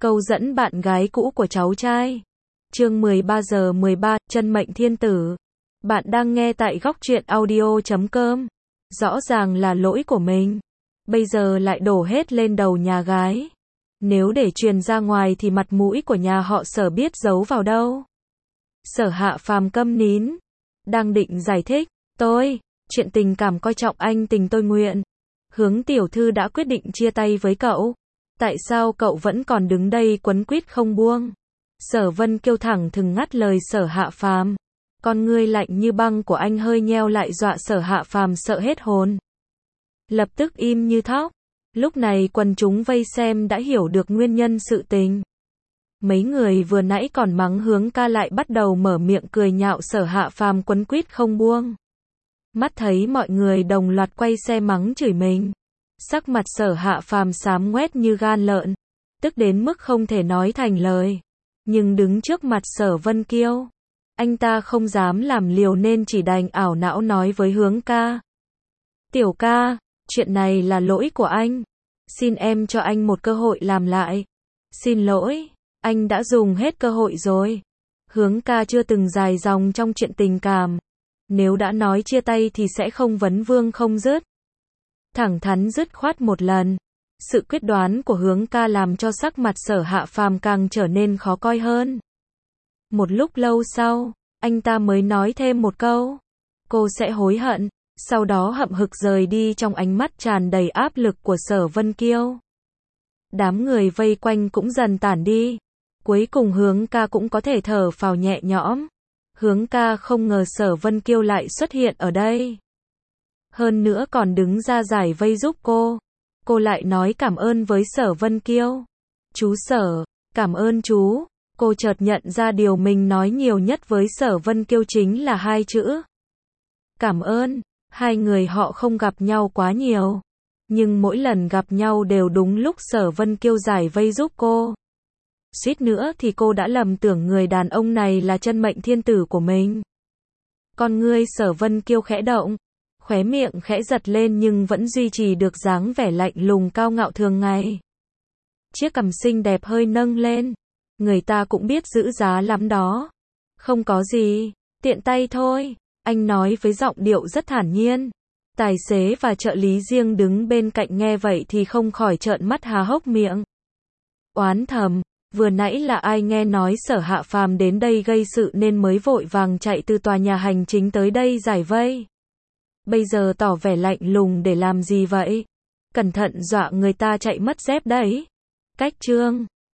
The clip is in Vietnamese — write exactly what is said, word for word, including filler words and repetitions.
Câu dẫn bạn gái cũ của cháu trai. Chương mười ba giờ mười ba, chân mệnh thiên tử. Bạn đang nghe tại góc truyện audio chấm com. Rõ ràng là lỗi của mình. Bây giờ lại đổ hết lên đầu nhà gái. Nếu để truyền ra ngoài thì mặt mũi của nhà họ Sở biết giấu vào đâu. Sở Hạ Phàm câm nín. Đang định giải thích. Tôi, chuyện tình cảm coi trọng anh tình tôi nguyện. Hướng tiểu thư đã quyết định chia tay với cậu. Tại sao cậu vẫn còn đứng đây quấn quýt không buông? Sở Vân Kiêu thẳng thừng ngắt lời Sở Hạ Phàm. Con ngươi lạnh như băng của anh hơi nheo lại dọa Sở Hạ Phàm sợ hết hồn. Lập tức im như thóc. Lúc này quần chúng vây xem đã hiểu được nguyên nhân sự tình. Mấy người vừa nãy còn mắng Hướng ca lại bắt đầu mở miệng cười nhạo Sở Hạ Phàm quấn quýt không buông. Mắt thấy mọi người đồng loạt quay xe mắng chửi mình. Sắc mặt Sở Hạ Phàm xám ngoét như gan lợn, tức đến mức không thể nói thành lời. Nhưng đứng trước mặt Sở Vân Kiêu, anh ta không dám làm liều nên chỉ đành ảo não nói với Hướng ca. Tiểu ca, chuyện này là lỗi của anh. Xin em cho anh một cơ hội làm lại. Xin lỗi, anh đã dùng hết cơ hội rồi. Hướng ca chưa từng dài dòng trong chuyện tình cảm. Nếu đã nói chia tay thì sẽ không vấn vương không dứt. Thẳng thắn dứt khoát một lần. Sự quyết đoán của Hướng ca làm cho sắc mặt Sở Hạ Phàm càng trở nên khó coi hơn. Một lúc lâu sau, anh ta mới nói thêm một câu. Cô sẽ hối hận. Sau đó hậm hực rời đi trong ánh mắt tràn đầy áp lực của Sở Vân Kiêu. Đám người vây quanh cũng dần tản đi. Cuối cùng Hướng ca cũng có thể thở phào nhẹ nhõm. Hướng ca không ngờ Sở Vân Kiêu lại xuất hiện ở đây. Hơn nữa còn đứng ra giải vây giúp cô. Cô lại nói cảm ơn với Sở Vân Kiêu. Chú Sở, cảm ơn chú. Cô chợt nhận ra điều mình nói nhiều nhất với Sở Vân Kiêu chính là hai chữ. Cảm ơn. Hai người họ không gặp nhau quá nhiều. Nhưng mỗi lần gặp nhau đều đúng lúc Sở Vân Kiêu giải vây giúp cô. Suýt nữa thì cô đã lầm tưởng người đàn ông này là chân mệnh thiên tử của mình. Con ngươi Sở Vân Kiêu khẽ động. Khóe miệng khẽ giật lên nhưng vẫn duy trì được dáng vẻ lạnh lùng cao ngạo thường ngày. Chiếc cằm xinh đẹp hơi nâng lên. Người ta cũng biết giữ giá lắm đó. Không có gì, tiện tay thôi. Anh nói với giọng điệu rất thản nhiên. Tài xế và trợ lý riêng đứng bên cạnh nghe vậy thì không khỏi trợn mắt há hốc miệng. Oán thầm, vừa nãy là ai nghe nói Sở Hạ Phàm đến đây gây sự nên mới vội vàng chạy từ tòa nhà hành chính tới đây giải vây. Bây giờ tỏ vẻ lạnh lùng để làm gì vậy? Cẩn thận dọa người ta chạy mất dép đấy. Cách chương